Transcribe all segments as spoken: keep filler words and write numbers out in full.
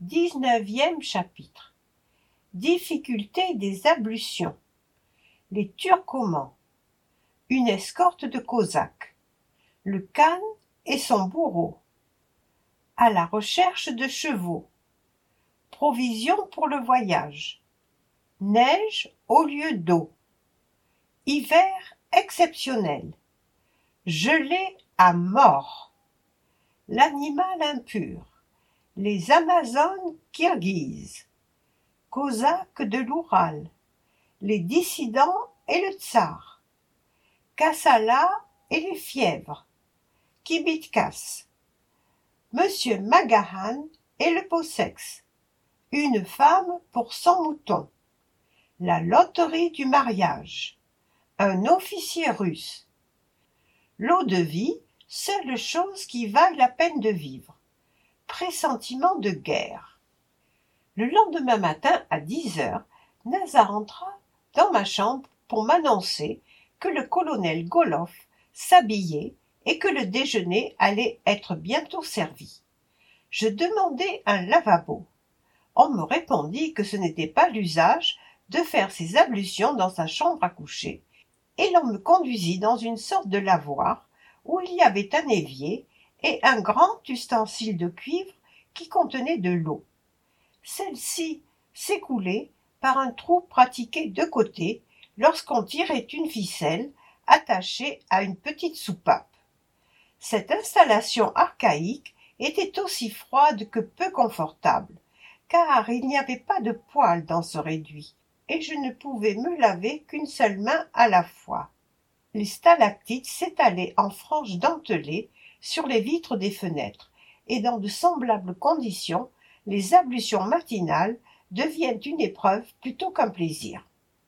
Dix-neuvième chapitre. Difficulté des ablutions. Les Turcomans. Une escorte de Cosaques. Le khan et son bourreau. À la recherche de chevaux. Provisions pour le voyage. Neige au lieu d'eau. Hiver exceptionnel. Gelée à mort. L'animal impur. Les Amazones kirghizes. Cosaques de l'Oural. Les dissidents et le tsar. Kassala et les fièvres. Kibitkas. Monsieur Magahan et le Possex. Une femme pour cent moutons. La loterie du mariage. Un officier russe. L'eau de vie, seule chose qui vaille la peine de vivre. Pressentiment de guerre. Le lendemain matin, à dix heures, Nazar entra dans ma chambre pour m'annoncer que le colonel Golof s'habillait et que le déjeuner allait être bientôt servi. Je demandai un lavabo. On me répondit que ce n'était pas l'usage de faire ses ablutions dans sa chambre à coucher, et l'on me conduisit dans une sorte de lavoir où il y avait un évier et un grand ustensile de cuivre qui contenait de l'eau. Celle-ci s'écoulait par un trou pratiqué de côté lorsqu'on tirait une ficelle attachée à une petite soupape. Cette installation archaïque était aussi froide que peu confortable, car il n'y avait pas de poêle dans ce réduit, et je ne pouvais me laver qu'une seule main à la fois. Les stalactites s'étalaient en franges dentelées sur les vitres des fenêtres, et dans de semblables conditions, les ablutions matinales deviennent une épreuve plutôt qu'un plaisir.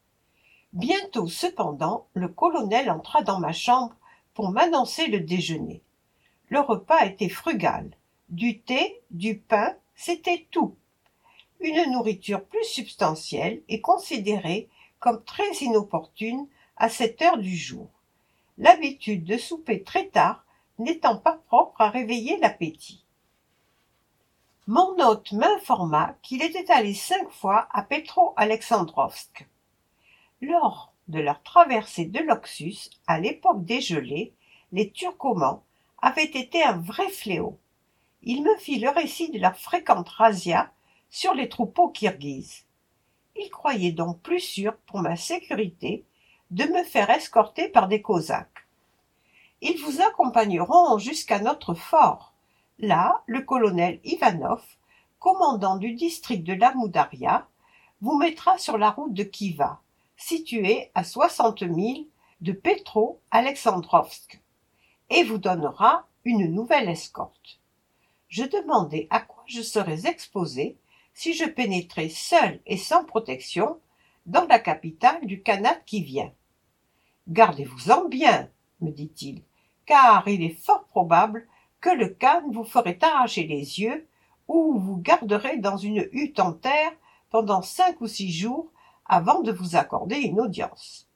Bientôt, cependant, le colonel entra dans ma chambre pour m'annoncer le déjeuner. Le repas était frugal. Du thé, du pain, c'était tout. Une nourriture plus substantielle est considérée comme très inopportune à cette heure du jour, l'habitude de souper très tard n'étant pas propre à réveiller l'appétit. Mon hôte m'informa qu'il était allé cinq fois à Petro-Alexandrovsk. Lors de leur traversée de l'Oxus, à l'époque des gelées, les Turcomans avaient été un vrai fléau. Il me fit le récit de leurs fréquentes razzias sur les troupeaux kirghizes. Il croyait donc plus sûr pour ma sécurité de me faire escorter par des Cosaques. Ils vous accompagneront jusqu'à notre fort. Là, le colonel Ivanov, commandant du district de l'Amoudaria, vous mettra sur la route de Khiva, située à soixante milles de Petro-Alexandrovsk, et vous donnera une nouvelle escorte. Je demandai à quoi je serais exposé si je pénétrais seul et sans protection dans la capitale du Khanat qui vient. Gardez-vous-en bien, me dit-il, car il est fort probable que le khan vous ferait arracher les yeux ou vous garderait dans une hutte en terre pendant cinq ou six jours avant de vous accorder une audience.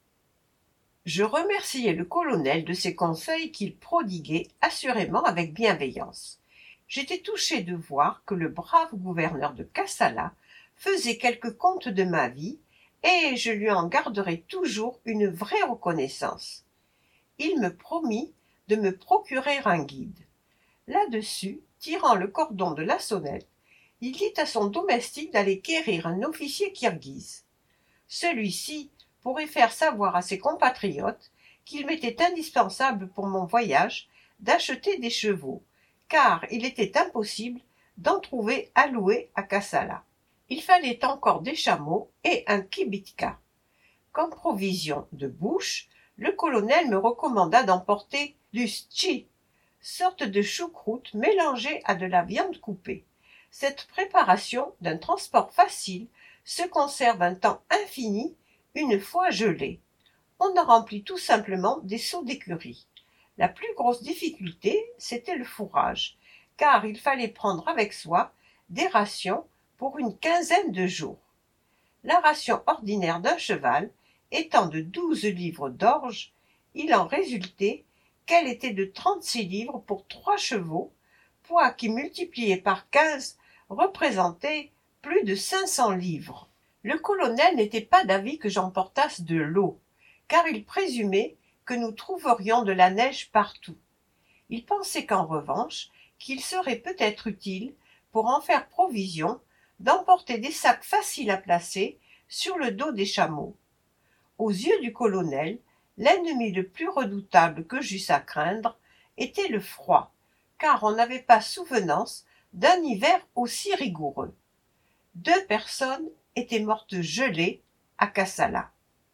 Je remerciai le colonel de ces conseils qu'il prodiguait assurément avec bienveillance. J'étais touché de voir que le brave gouverneur de Kassala faisait quelque compte de ma vie, et je lui en garderai toujours une vraie reconnaissance. Il me promit de me procurer un guide. Là-dessus, tirant le cordon de la sonnette, il dit à son domestique d'aller quérir un officier kirghize. Celui-ci pourrait faire savoir à ses compatriotes qu'il m'était indispensable pour mon voyage d'acheter des chevaux, car il était impossible d'en trouver à louer à Kassala. Il fallait encore des chameaux et un kibitka. Comme provision de bouche, le colonel me recommanda d'emporter du stchi, sorte de choucroute mélangée à de la viande coupée. Cette préparation, d'un transport facile, se conserve un temps infini une fois gelée. On en remplit tout simplement des seaux d'écurie. La plus grosse difficulté, c'était le fourrage, car il fallait prendre avec soi des rations pour une quinzaine de jours. La ration ordinaire d'un cheval étant de douze livres d'orge, il en résultait qu'elle était de trente-six livres pour trois chevaux, poids qui multiplié par quinze représentait plus de cinq cents livres. Le colonel n'était pas d'avis que j'emportasse de l'eau, car il présumait que nous trouverions de la neige partout. Il pensait qu'en revanche, qu'il serait peut-être utile, pour en faire provision, d'emporter des sacs faciles à placer sur le dos des chameaux. Aux yeux du colonel, l'ennemi le plus redoutable que j'eusse à craindre était le froid, car on n'avait pas souvenance d'un hiver aussi rigoureux. Deux personnes étaient mortes gelées à Kassala.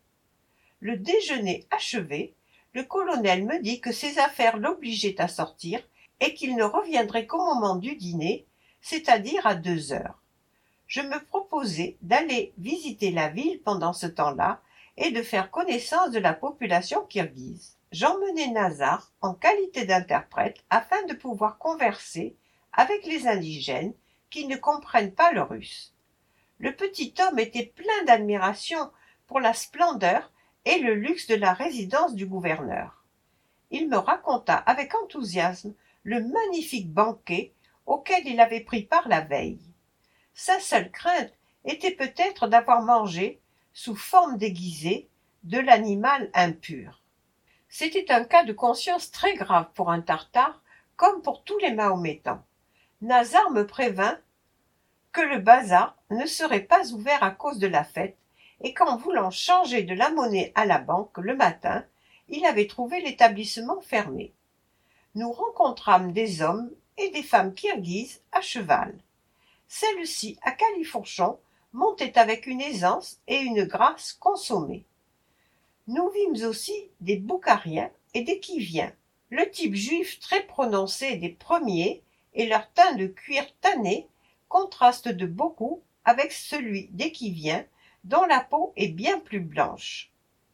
Le déjeuner achevé, le colonel me dit que ses affaires l'obligeaient à sortir et qu'il ne reviendrait qu'au moment du dîner, c'est-à-dire à deux heures. Je me proposai d'aller visiter la ville pendant ce temps-là et de faire connaissance de la population kirghize. J'emmenai Nazar en qualité d'interprète afin de pouvoir converser avec les indigènes qui ne comprennent pas le russe. Le petit homme était plein d'admiration pour la splendeur et le luxe de la résidence du gouverneur. Il me raconta avec enthousiasme le magnifique banquet auquel il avait pris part la veille. Sa seule crainte était peut-être d'avoir mangé, sous forme déguisée, de l'animal impur. C'était un cas de conscience très grave pour un Tartare, comme pour tous les Mahométans. Nazar me prévint que le bazar ne serait pas ouvert à cause de la fête, et qu'en voulant changer de la monnaie à la banque le matin, il avait trouvé l'établissement fermé. Nous rencontrâmes des hommes et des femmes kirghizes à cheval. Celle-ci, à califourchon, montait avec une aisance et une grâce consommée. Nous vîmes aussi des Boukhariens et des Kiviens, le type juif très prononcé des premiers et leur teint de cuir tanné contraste de beaucoup avec celui des Kiviens, dont la peau est bien plus blanche.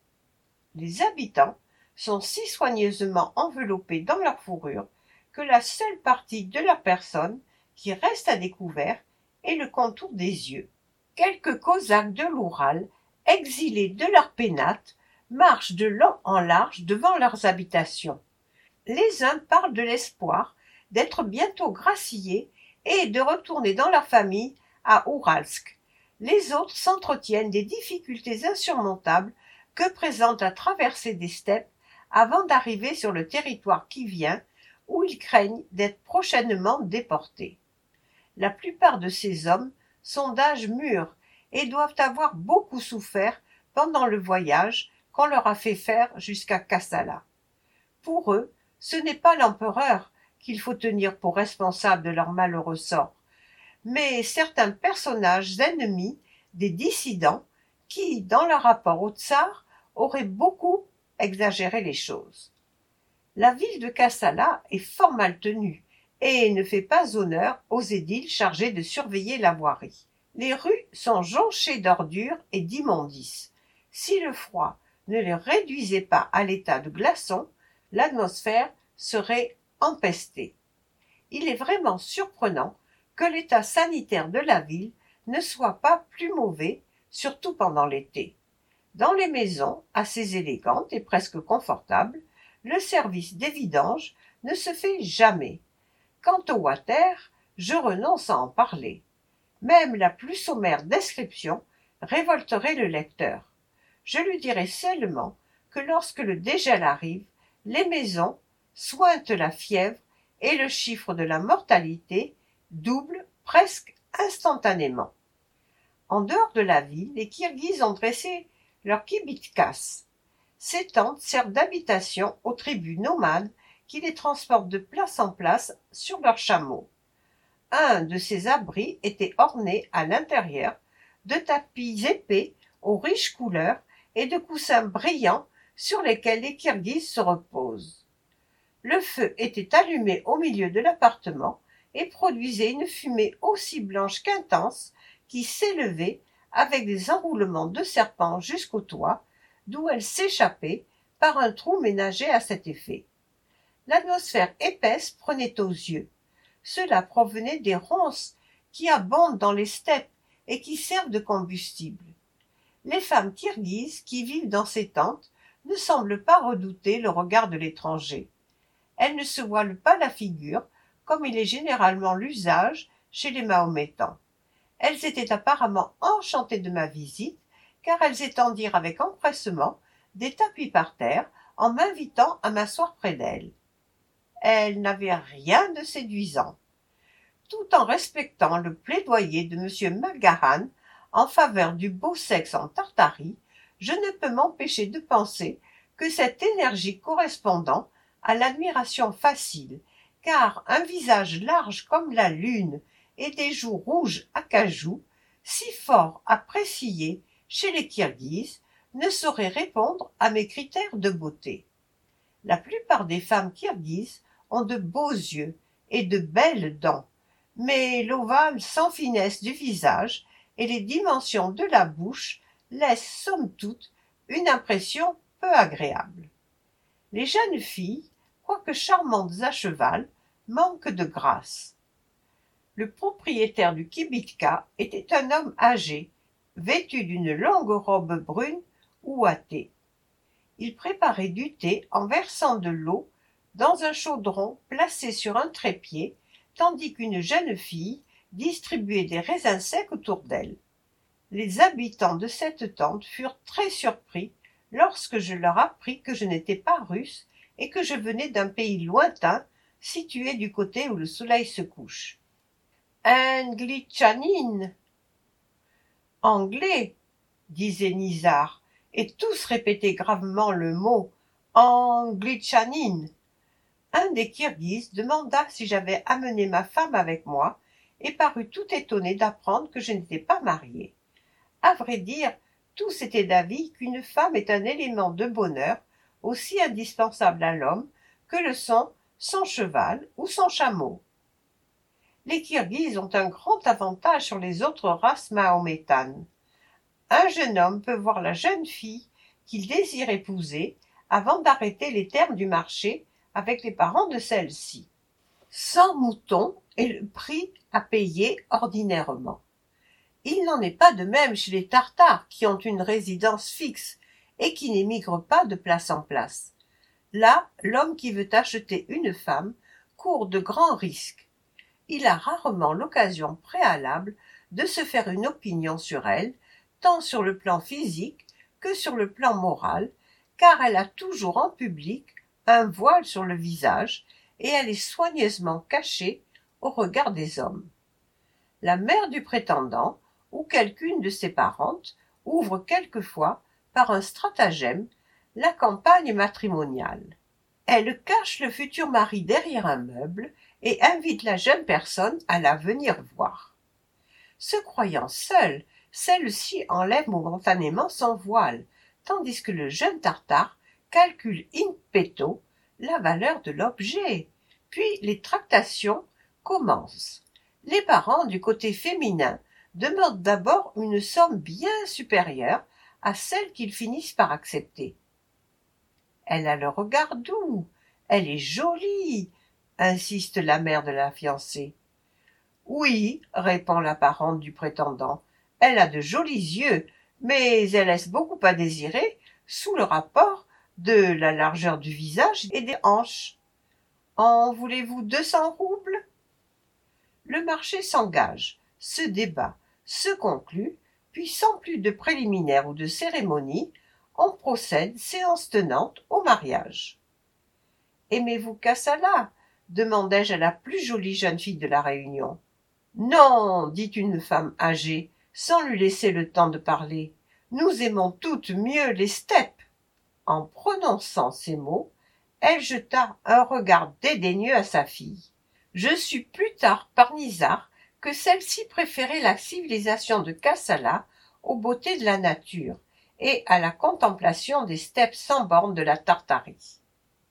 Les habitants sont si soigneusement enveloppés dans leur fourrure que la seule partie de leur personne qui reste à découvert est le contour des yeux. Quelques Cosaques de l'Oural, exilés de leur pénate, marchent de long en large devant leurs habitations. Les uns parlent de l'espoir d'être bientôt graciés et de retourner dans leur famille à Ouralsk. Les autres s'entretiennent des difficultés insurmontables que présente la traversée des steppes avant d'arriver sur le territoire kivien, où ils craignent d'être prochainement déportés. La plupart de ces hommes sont d'âge mûr et doivent avoir beaucoup souffert pendant le voyage qu'on leur a fait faire jusqu'à Kassala. Pour eux, ce n'est pas l'empereur qu'il faut tenir pour responsable de leur malheureux sort, mais certains personnages ennemis des dissidents qui, dans leur rapport au tsar, auraient beaucoup exagéré les choses. La ville de Kassala est fort mal tenue et ne fait pas honneur aux édiles chargés de surveiller la voirie. Les rues sont jonchées d'ordures et d'immondices. Si le froid ne les réduisait pas à l'état de glaçons, l'atmosphère serait empestée. Il est vraiment surprenant que l'état sanitaire de la ville ne soit pas plus mauvais, surtout pendant l'été. Dans les maisons, assez élégantes et presque confortables, le service des vidanges ne se fait jamais. Quant au water, je renonce à en parler. Même la plus sommaire description révolterait le lecteur. Je lui dirai seulement que lorsque le dégel arrive, les maisons sointent la fièvre et le chiffre de la mortalité double presque instantanément. En dehors de la ville, les Kirghizes ont dressé leur kibitkas. Ces tentes servent d'habitation aux tribus nomades qui les transportent de place en place sur leurs chameaux. Un de ces abris était orné à l'intérieur de tapis épais aux riches couleurs et de coussins brillants sur lesquels les Kirghizes se reposent. Le feu était allumé au milieu de l'appartement et produisait une fumée aussi blanche qu'intense qui s'élevait avec des enroulements de serpents jusqu'au toit, d'où elle s'échappait par un trou ménagé à cet effet. L'atmosphère épaisse prenait aux yeux. Cela provenait des ronces qui abondent dans les steppes et qui servent de combustible. Les femmes kirghizes qui vivent dans ces tentes ne semblent pas redouter le regard de l'étranger. Elles ne se voilent pas la figure, comme il est généralement l'usage chez les Mahométans. Elles étaient apparemment enchantées de ma visite, car elles étendirent avec empressement des tapis par terre en m'invitant à m'asseoir près d'elles. Elles n'avaient rien de séduisant. Tout en respectant le plaidoyer de M. McGahan en faveur du beau sexe en Tartarie, je ne peux m'empêcher de penser que cette énergie correspondant à l'admiration facile, car un visage large comme la lune et des joues rouges acajou, si fort appréciés chez les Kirghizes, ne saurait répondre à mes critères de beauté. La plupart des femmes kirghizes ont de beaux yeux et de belles dents, mais l'ovale sans finesse du visage et les dimensions de la bouche laissent somme toute une impression peu agréable. Les jeunes filles, quoique charmantes à cheval, manquent de grâce. Le propriétaire du kibitka était un homme âgé, vêtu d'une longue robe brune ouatée. Il préparait du thé en versant de l'eau dans un chaudron placé sur un trépied, tandis qu'une jeune fille distribuait des raisins secs autour d'elle. Les habitants de cette tente furent très surpris lorsque je leur appris que je n'étais pas russe et que je venais d'un pays lointain situé du côté où le soleil se couche. « Un glitchanin !»« Anglais !» disait Nizar, et tous répétaient gravement le mot « Anglitchanin !» Un des Kirghizes demanda si j'avais amené ma femme avec moi et parut tout étonné d'apprendre que je n'étais pas mariée. À vrai dire, tous étaient d'avis qu'une femme est un élément de bonheur aussi indispensable à l'homme que le sont son cheval ou son chameau. Les Kirghizes ont un grand avantage sur les autres races mahométanes. Un jeune homme peut voir la jeune fille qu'il désire épouser avant d'arrêter les termes du marché avec les parents de celle-ci. Cent moutons est le prix à payer ordinairement. Il n'en est pas de même chez les Tartares qui ont une résidence fixe et qui n'émigrent pas de place en place. Là, l'homme qui veut acheter une femme court de grands risques. Il a rarement l'occasion préalable de se faire une opinion sur elle, tant sur le plan physique que sur le plan moral, car elle a toujours en public un voile sur le visage et elle est soigneusement cachée au regard des hommes. La mère du prétendant ou quelqu'une de ses parentes ouvre quelquefois, par un stratagème, la campagne matrimoniale. Elle cache le futur mari derrière un meuble et invite la jeune personne à la venir voir. Se croyant seule, celle-ci enlève momentanément son voile, tandis que le jeune Tartare calcule in petto la valeur de l'objet. Puis les tractations commencent. Les parents du côté féminin demandent d'abord une somme bien supérieure à celle qu'ils finissent par accepter. Elle a le regard doux, elle est jolie, insiste la mère de la fiancée. Oui, répond la parente du prétendant, elle a de jolis yeux, mais elle laisse beaucoup à désirer sous le rapport de la largeur du visage et des hanches. En voulez-vous deux cents roubles? Le marché s'engage, se débat, se conclut, puis sans plus de préliminaires ou de cérémonie, on procède, séance tenante, au mariage. « Aimez-vous Kassala ?» demandai-je à la plus jolie jeune fille de la réunion. « Non, dit une femme âgée, sans lui laisser le temps de parler. Nous aimons toutes mieux les steppes. » En prononçant ces mots, elle jeta un regard dédaigneux à sa fille. Je sus plus tard par Nizar que celle-ci préférait la civilisation de Kassala aux beautés de la nature et à la contemplation des steppes sans bornes de la Tartarie.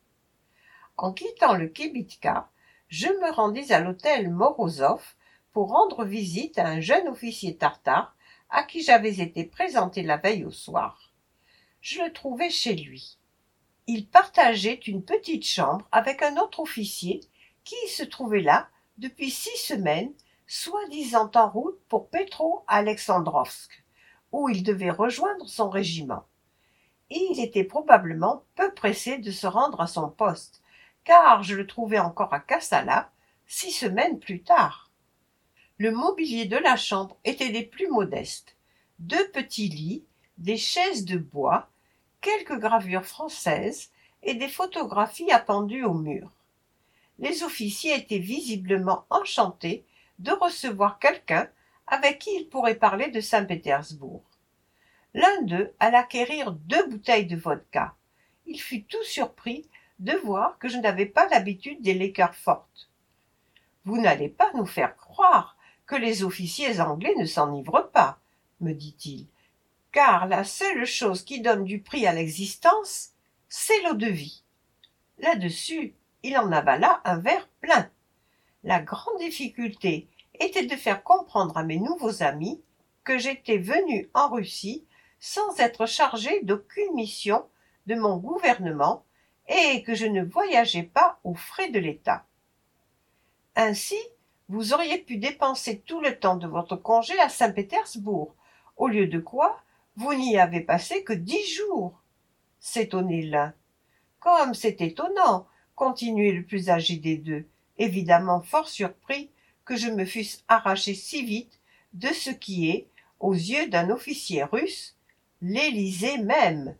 En quittant le kibitka, je me rendis à l'hôtel Morozov pour rendre visite à un jeune officier tartare à qui j'avais été présenté la veille au soir. Je le trouvai chez lui. Il partageait une petite chambre avec un autre officier qui se trouvait là depuis six semaines, soi-disant en route pour Petro-Alexandrovsk, où il devait rejoindre son régiment. Et il était probablement peu pressé de se rendre à son poste, car je le trouvais encore à Kassala six semaines plus tard. Le mobilier de la chambre était des plus modestes. Deux petits lits, des chaises de bois, quelques gravures françaises et des photographies appendues au mur. Les officiers étaient visiblement enchantés de recevoir quelqu'un avec qui ils pourraient parler de Saint-Pétersbourg. L'un d'eux alla acquérir deux bouteilles de vodka. Il fut tout surpris de voir que je n'avais pas l'habitude des liqueurs fortes. « Vous n'allez pas nous faire croire que les officiers anglais ne s'enivrent pas, me dit-il, car la seule chose qui donne du prix à l'existence, c'est l'eau-de-vie. » Là-dessus, il en avala un verre plein. La grande difficulté était de faire comprendre à mes nouveaux amis que j'étais venu en Russie sans être chargé d'aucune mission de mon gouvernement et que je ne voyageais pas aux frais de l'État. Ainsi, vous auriez pu dépenser tout le temps de votre congé à Saint-Pétersbourg, au lieu de quoi vous n'y avez passé que dix jours. S'étonnait l'un. Comme c'est étonnant, continuait le plus âgé des deux, évidemment fort surpris que je me fusse arraché si vite de ce qui est, aux yeux d'un officier russe, l'Élysée même.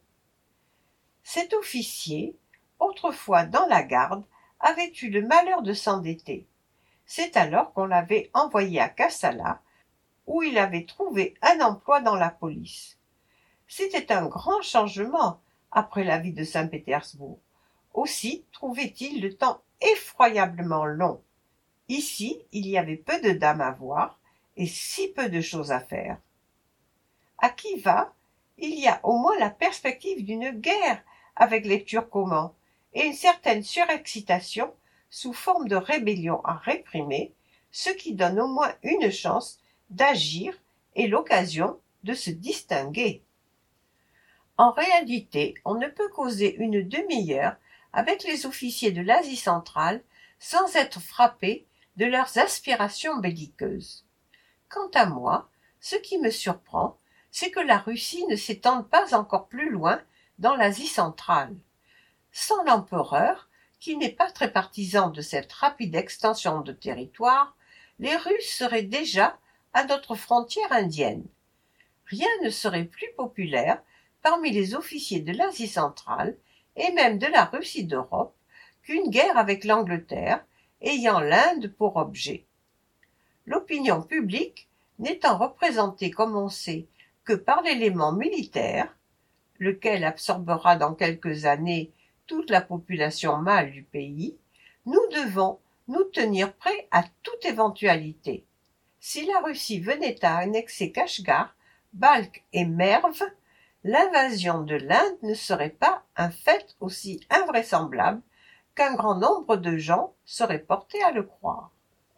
Cet officier, autrefois dans la garde, avait eu le malheur de s'endetter. C'est alors qu'on l'avait envoyé à Kassala, où il avait trouvé un emploi dans la police. C'était un grand changement après la vie de Saint-Pétersbourg. Aussi trouvait-il le temps effroyablement long. Ici, il y avait peu de dames à voir et si peu de choses à faire. À Khiva, il y a au moins la perspective d'une guerre avec les Turcomans et une certaine surexcitation sous forme de rébellion à réprimer, ce qui donne au moins une chance d'agir et l'occasion de se distinguer. En réalité, on ne peut causer une demi-heure avec les officiers de l'Asie centrale sans être frappé de leurs aspirations belliqueuses. Quant à moi, ce qui me surprend, c'est que la Russie ne s'étende pas encore plus loin dans l'Asie centrale. Sans l'empereur, qui n'est pas très partisan de cette rapide extension de territoire, les Russes seraient déjà à notre frontière indienne. Rien ne serait plus populaire parmi les officiers de l'Asie centrale et même de la Russie d'Europe qu'une guerre avec l'Angleterre ayant l'Inde pour objet. L'opinion publique n'étant représentée, comme on sait, que par l'élément militaire, lequel absorbera dans quelques années toute la population mâle du pays, nous devons nous tenir prêts à toute éventualité. Si la Russie venait à annexer Kashgar, Balkh et Merv, l'invasion de l'Inde ne serait pas un fait aussi invraisemblable qu'un grand nombre de gens seraient portés à le croire.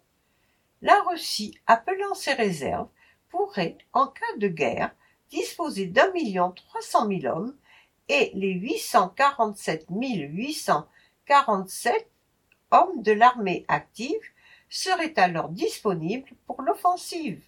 La Russie, appelant ses réserves, pourrait, en cas de guerre, disposer d'un million trois cent mille hommes et les huit cent quarante-sept mille huit cent quarante-sept hommes de l'armée active seraient alors disponibles pour l'offensive.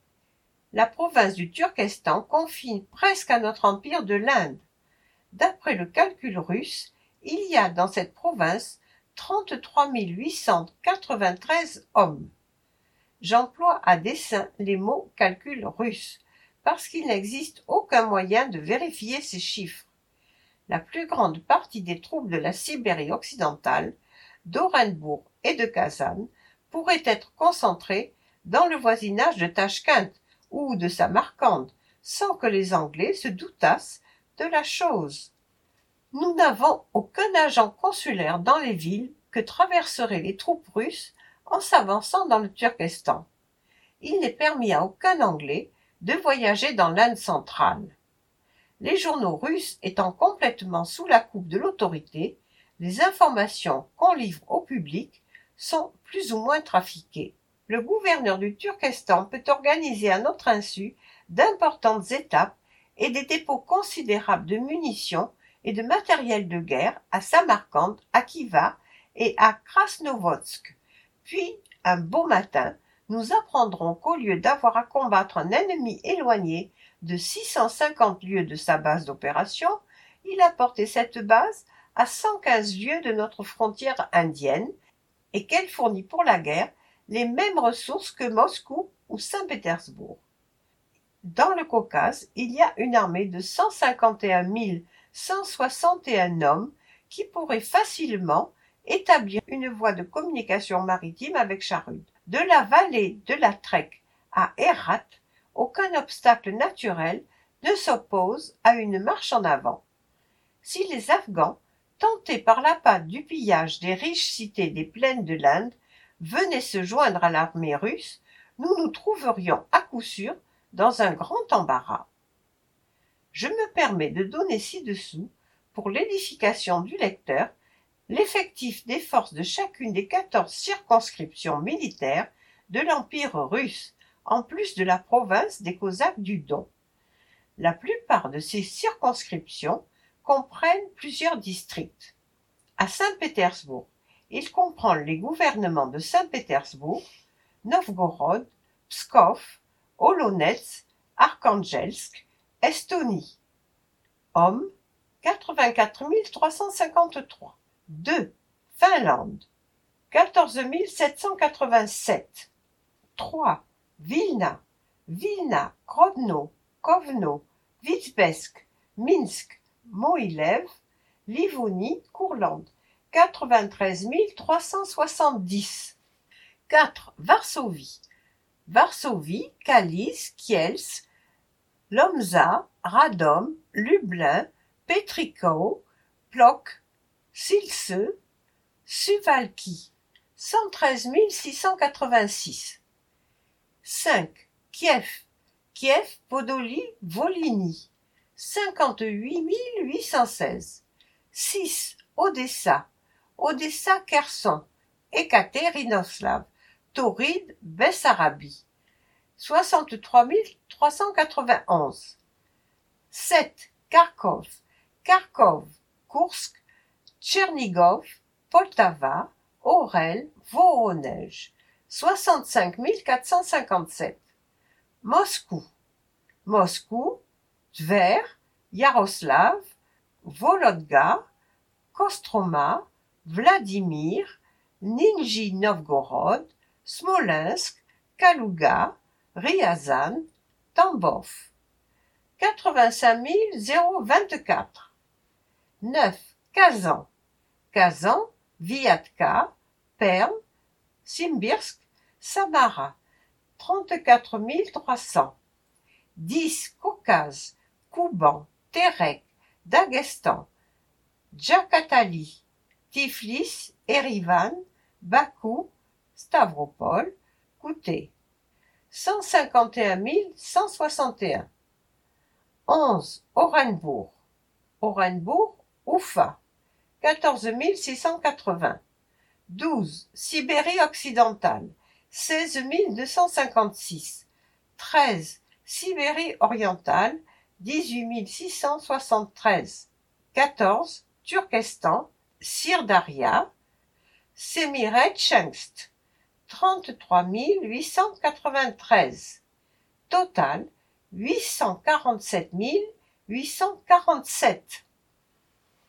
La province du Turkestan confine presque à notre empire de l'Inde. D'après le calcul russe, il y a dans cette province trente-trois mille huit cent quatre-vingt-treize hommes. J'emploie à dessein les mots calcul russe, parce qu'il n'existe aucun moyen de vérifier ces chiffres. La plus grande partie des troupes de la Sibérie occidentale, d'Orenbourg et de Kazan pourraient être concentrées dans le voisinage de Tachkent ou de Samarcande, sans que les Anglais se doutassent de la chose. Nous n'avons aucun agent consulaire dans les villes que traverseraient les troupes russes en s'avançant dans le Turkestan. Il n'est permis à aucun Anglais de voyager dans l'Inde centrale. Les journaux russes étant complètement sous la coupe de l'autorité, les informations qu'on livre au public sont plus ou moins trafiquées. Le gouverneur du Turkestan peut organiser à notre insu d'importantes étapes et des dépôts considérables de munitions et de matériel de guerre à Samarcande, à Khiva et à Krasnovodsk. Puis, un beau matin, nous apprendrons qu'au lieu d'avoir à combattre un ennemi éloigné de six cent cinquante lieues de sa base d'opération, il a porté cette base à cent quinze lieues de notre frontière indienne et qu'elle fournit pour la guerre les mêmes ressources que Moscou ou Saint-Pétersbourg. Dans le Caucase, il y a une armée de cent cinquante et un mille cent soixante et un hommes qui pourraient facilement établir une voie de communication maritime avec Charud. De la vallée de la Trek à Herat, aucun obstacle naturel ne s'oppose à une marche en avant. Si les Afghans, tentés par l'appât du pillage des riches cités des plaines de l'Inde, venaient se joindre à l'armée russe, nous nous trouverions à coup sûr dans un grand embarras. Je me permets de donner ci-dessous, pour l'édification du lecteur, l'effectif des forces de chacune des quatorze circonscriptions militaires de l'Empire russe, en plus de la province des Cosaques du Don. La plupart de ces circonscriptions comprennent plusieurs districts. À Saint-Pétersbourg, il comprend les gouvernements de Saint-Pétersbourg, Novgorod, Pskov, Olonets, Arkhangelsk, Estonie. Hommes, quatre-vingt-quatre mille trois cent cinquante-trois. deux. Finlande, quatorze mille sept cent quatre-vingt-sept. trois. Vilna, Vilna, Grodno, Kovno, Vitebsk, Minsk, Mohilev, Livonie, Courlande, quatre-vingt-treize mille trois cent soixante-dix. quatre. Varsovie, Varsovie, Kalisz, Kielce, Łomża, Radom, Lublin, Petrikow, Płock, Silce, Suwałki, cent treize mille six cent quatre-vingt-six. cinq. Kiev, Kiev, Podoli, Volhynie, cinquante-huit mille huit cent seize. six. Odessa, Odessa, Kherson, Ekatérinoslav, Tauride, Bessarabie, soixante-trois mille trois cent quatre-vingt-onze. sept. Kharkov, Kharkov, Koursk, Tchernigov, Poltava, Orel, Voronezh, soixante-cinq mille quatre cent cinquante-sept. Moscou, Moscou, Tver, Yaroslav, Vologda, Kostroma, Vladimir, Nijni Novgorod, Smolensk, Kalouga, Ryazan, Tambov. quatre-vingt-cinq mille vingt-quatre. neuf. Kazan, Kazan, Viatka, Perm, Simbirsk, Samara, trente-quatre mille trois cents. dix. Caucase, Kouban, Terek, Daghestan, Djakatali, Tiflis, Erivan, Bakou, Stavropol, Kouté, cent cinquante et un mille cent soixante et un. onze. Orenbourg, Orenbourg, Oufa, quatorze mille six cent quatre-vingts. douze. Sibérie occidentale, seize mille deux cent cinquante-six. treize. Sibérie orientale, dix-huit mille six cent soixante-treize. quatorze. Turkestan, Sirdaria, Semiretchensk, trente-trois mille huit cent quatre-vingt-treize. Total, huit cent quarante-sept mille huit cent quarante-sept.